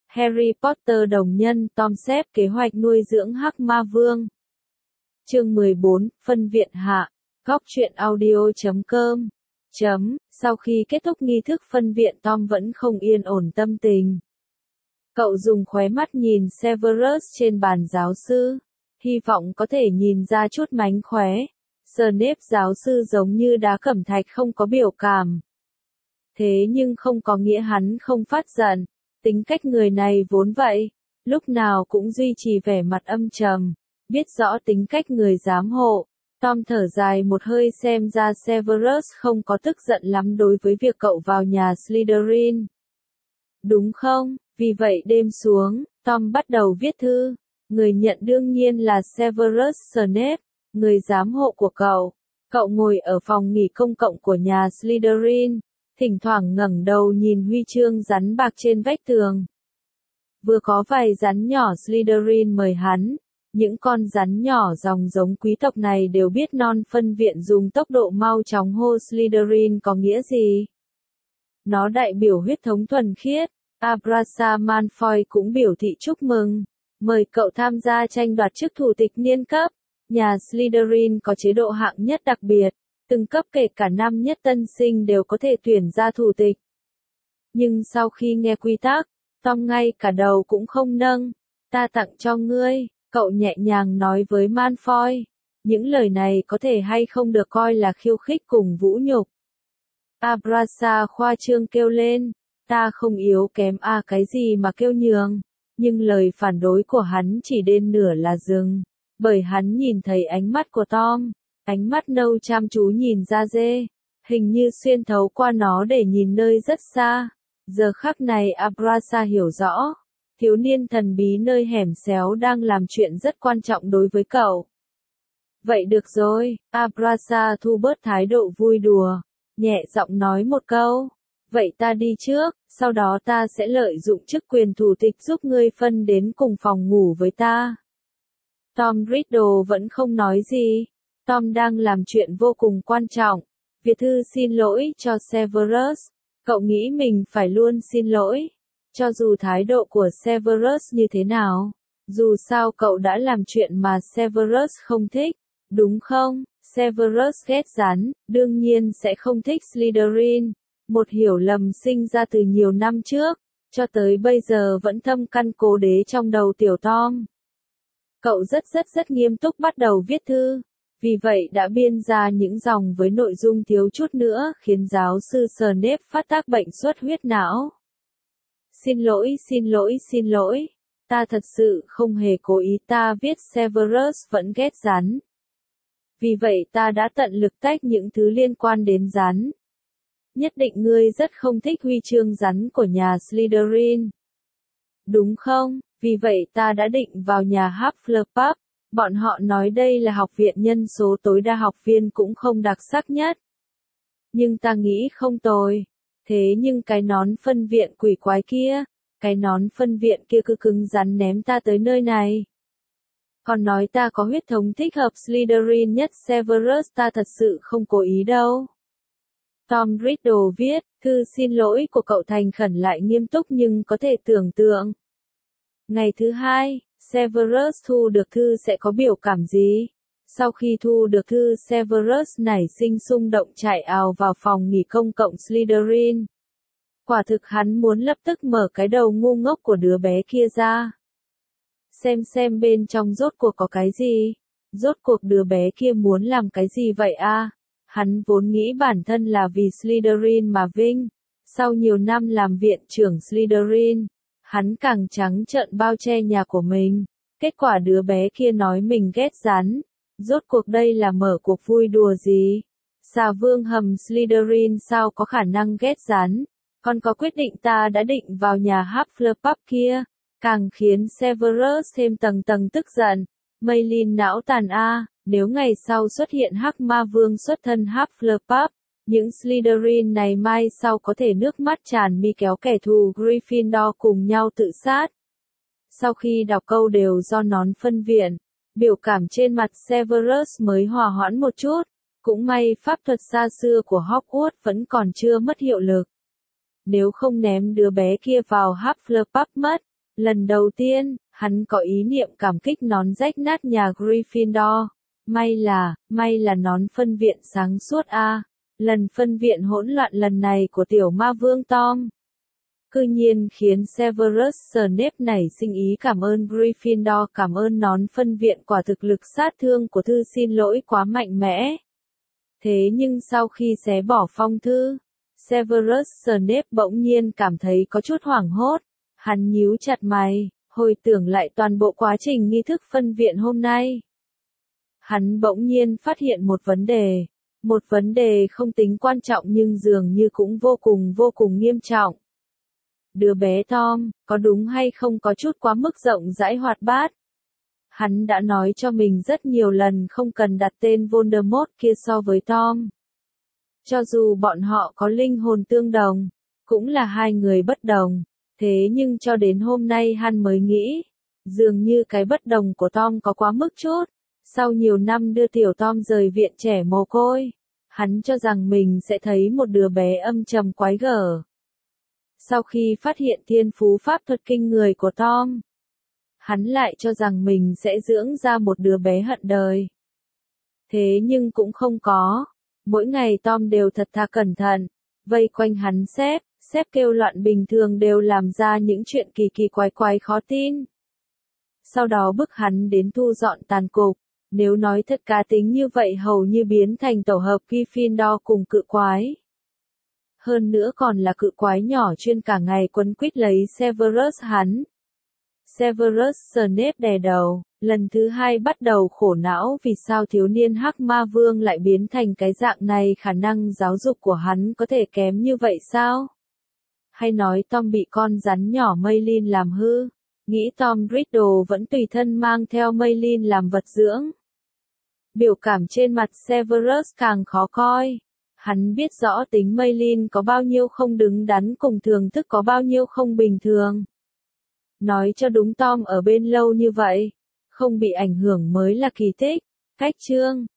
Harry Potter đồng nhân Tom xếp kế hoạch nuôi dưỡng Hắc Ma Vương. Chương 14, phân viện hạ. Góc truyện audio.com. Sau khi kết thúc nghi thức phân viện, Tom vẫn không yên ổn tâm tình. Cậu dùng khóe mắt nhìn Severus trên bàn giáo sư, hy vọng có thể nhìn ra chút mánh khóe. Snape giáo sư giống như đá cẩm thạch, không có biểu cảm. Thế nhưng không có nghĩa hắn không phát giận. Tính cách người này vốn vậy, lúc nào cũng duy trì vẻ mặt âm trầm. Biết rõ tính cách người giám hộ, Tom thở dài một hơi, xem ra Severus không có tức giận lắm đối với việc cậu vào nhà Slytherin. Đúng không? Vì vậy đêm xuống, Tom bắt đầu viết thư. Người nhận đương nhiên là Severus Snape, người giám hộ của cậu. Cậu ngồi ở phòng nghỉ công cộng của nhà Slytherin, thỉnh thoảng ngẩng đầu nhìn huy chương rắn bạc trên vách tường. Vừa có vài rắn nhỏ Slytherin mời hắn. Những con rắn nhỏ dòng giống quý tộc này đều biết non phân viện dùng tốc độ mau chóng hô Slytherin có nghĩa gì. Nó đại biểu huyết thống thuần khiết. Abrasa Malfoy cũng biểu thị chúc mừng, mời cậu tham gia tranh đoạt chức thủ tịch niên cấp. Nhà Slytherin có chế độ hạng nhất đặc biệt, từng cấp kể cả năm nhất tân sinh đều có thể tuyển ra thủ tịch. Nhưng sau khi nghe quy tắc, Tom ngay cả đầu cũng không nâng. Ta tặng cho ngươi, cậu nhẹ nhàng nói với Malfoy. Những lời này có thể hay không được coi là khiêu khích cùng vũ nhục. Abrasa khoa trương kêu lên, ta không yếu kém cái gì mà kêu nhường. Nhưng lời phản đối của hắn chỉ đến nửa là dừng, bởi hắn nhìn thấy ánh mắt của Tom, ánh mắt nâu chăm chú nhìn ra dê, hình như xuyên thấu qua nó để nhìn nơi rất xa. Giờ khắc này Abrasa hiểu rõ, thiếu niên thần bí nơi hẻm xéo đang làm chuyện rất quan trọng đối với cậu. Vậy được rồi, Abrasa thu bớt thái độ vui đùa, nhẹ giọng nói một câu. Vậy ta đi trước, sau đó ta sẽ lợi dụng chức quyền thủ tịch giúp ngươi phân đến cùng phòng ngủ với ta. Tom Riddle vẫn không nói gì. Tom đang làm chuyện vô cùng quan trọng. Viết thư xin lỗi cho Severus. Cậu nghĩ mình phải luôn xin lỗi. Cho dù thái độ của Severus như thế nào. Dù sao cậu đã làm chuyện mà Severus không thích, đúng không? Severus ghét rắn, đương nhiên sẽ không thích Slytherin. Một hiểu lầm sinh ra từ nhiều năm trước, cho tới bây giờ vẫn thâm căn cố đế trong đầu tiểu Tom. Cậu rất nghiêm túc bắt đầu viết thư, vì vậy đã biên ra những dòng với nội dung thiếu chút nữa khiến giáo sư Snape phát tác bệnh xuất huyết não. Xin lỗi, ta thật sự không hề cố ý, ta viết Severus vẫn ghét rắn. Vì vậy ta đã tận lực tách những thứ liên quan đến rắn. Nhất định ngươi rất không thích huy chương rắn của nhà Slytherin. Đúng không? Vì vậy ta đã định vào nhà Hufflepuff. Bọn họ nói đây là học viện nhân số tối đa, học viên cũng không đặc sắc nhất. Nhưng ta nghĩ không tồi. Thế nhưng cái nón phân viện quỷ quái kia, cái nón phân viện kia cứ cứng rắn ném ta tới nơi này. Còn nói ta có huyết thống thích hợp Slytherin nhất. Severus, ta thật sự không cố ý đâu. Tom Riddle viết, thư xin lỗi của cậu thành khẩn lại nghiêm túc nhưng có thể tưởng tượng. Ngày thứ hai, Severus thu được thư sẽ có biểu cảm gì? Sau khi thu được thư, Severus nảy sinh xung động chạy ào vào phòng nghỉ công cộng Slytherin. Quả thực hắn muốn lập tức mở cái đầu ngu ngốc của đứa bé kia ra. Xem bên trong rốt cuộc có cái gì? Rốt cuộc đứa bé kia muốn làm cái gì vậy a? Hắn vốn nghĩ bản thân là vì Slytherin mà vinh. Sau nhiều năm làm viện trưởng Slytherin, hắn càng trắng trợn bao che nhà của mình. Kết quả đứa bé kia nói mình ghét rắn. Rốt cuộc đây là mở cuộc vui đùa gì? Xà vương hầm Slytherin sao có khả năng ghét rắn? Còn có quyết định ta đã định vào nhà Hufflepuff kia, càng khiến Severus thêm tầng tức giận. Mây lin não tàn nếu ngày sau xuất hiện Hắc Ma Vương xuất thân Hufflepuff, những Slytherin này mai sau có thể nước mắt tràn mi kéo kẻ thù Gryffindor cùng nhau tự sát. Sau khi đọc câu đều do nón phân viện, biểu cảm trên mặt Severus mới hòa hoãn một chút. Cũng may pháp thuật xa xưa của Hogwarts vẫn còn chưa mất hiệu lực. Nếu không ném đứa bé kia vào Hufflepuff mất, Lần đầu tiên, hắn có ý niệm cảm kích nón rách nát nhà Gryffindor. May là nón phân viện sáng suốt a. Lần phân viện hỗn loạn lần này của tiểu ma vương Tom cư nhiên khiến Severus Snape nảy sinh ý cảm ơn Gryffindor, cảm ơn nón phân viện, quả thực lực sát thương của thư xin lỗi quá mạnh mẽ. Thế nhưng sau khi xé bỏ phong thư, Severus Snape bỗng nhiên cảm thấy có chút hoảng hốt. Hắn nhíu chặt mày, hồi tưởng lại toàn bộ quá trình nghi thức phân viện hôm nay. Hắn bỗng nhiên phát hiện một vấn đề không tính quan trọng nhưng dường như cũng vô cùng nghiêm trọng. Đứa bé Tom, có đúng hay không có chút quá mức rộng rãi hoạt bát? Hắn đã nói cho mình rất nhiều lần không cần đặt tên Voldemort kia so với Tom. Cho dù bọn họ có linh hồn tương đồng, cũng là hai người bất đồng. Thế nhưng cho đến hôm nay hắn mới nghĩ, dường như cái bất đồng của Tom có quá mức chút. Sau nhiều năm đưa tiểu Tom rời viện trẻ mồ côi, hắn cho rằng mình sẽ thấy một đứa bé âm trầm quái gở. Sau khi phát hiện thiên phú pháp thuật kinh người của Tom, hắn lại cho rằng mình sẽ dưỡng ra một đứa bé hận đời. Thế nhưng cũng không có. Mỗi ngày Tom đều thật thà cẩn thận, vây quanh hắn xếp kêu loạn bình thường đều làm ra những chuyện kỳ quái khó tin. Sau đó bức hắn đến thu dọn tàn cục. Nếu nói thật cá tính như vậy hầu như biến thành tổ hợp Gryffindor cùng cự quái. Hơn nữa còn là cự quái nhỏ chuyên cả ngày quấn quýt lấy Severus hắn. Severus Snape đè đầu, lần thứ hai bắt đầu khổ não vì sao thiếu niên Hắc Ma Vương lại biến thành cái dạng này, khả năng giáo dục của hắn có thể kém như vậy sao? Hay nói Tom bị con rắn nhỏ Maylin làm hư? Nghĩ Tom Riddle vẫn tùy thân mang theo Maylin làm vật dưỡng. Biểu cảm trên mặt Severus càng khó coi. Hắn biết rõ tính Maylin có bao nhiêu không đứng đắn cùng thường thức có bao nhiêu không bình thường. Nói cho đúng Tom ở bên lâu như vậy, không bị ảnh hưởng mới là kỳ tích. Cách chương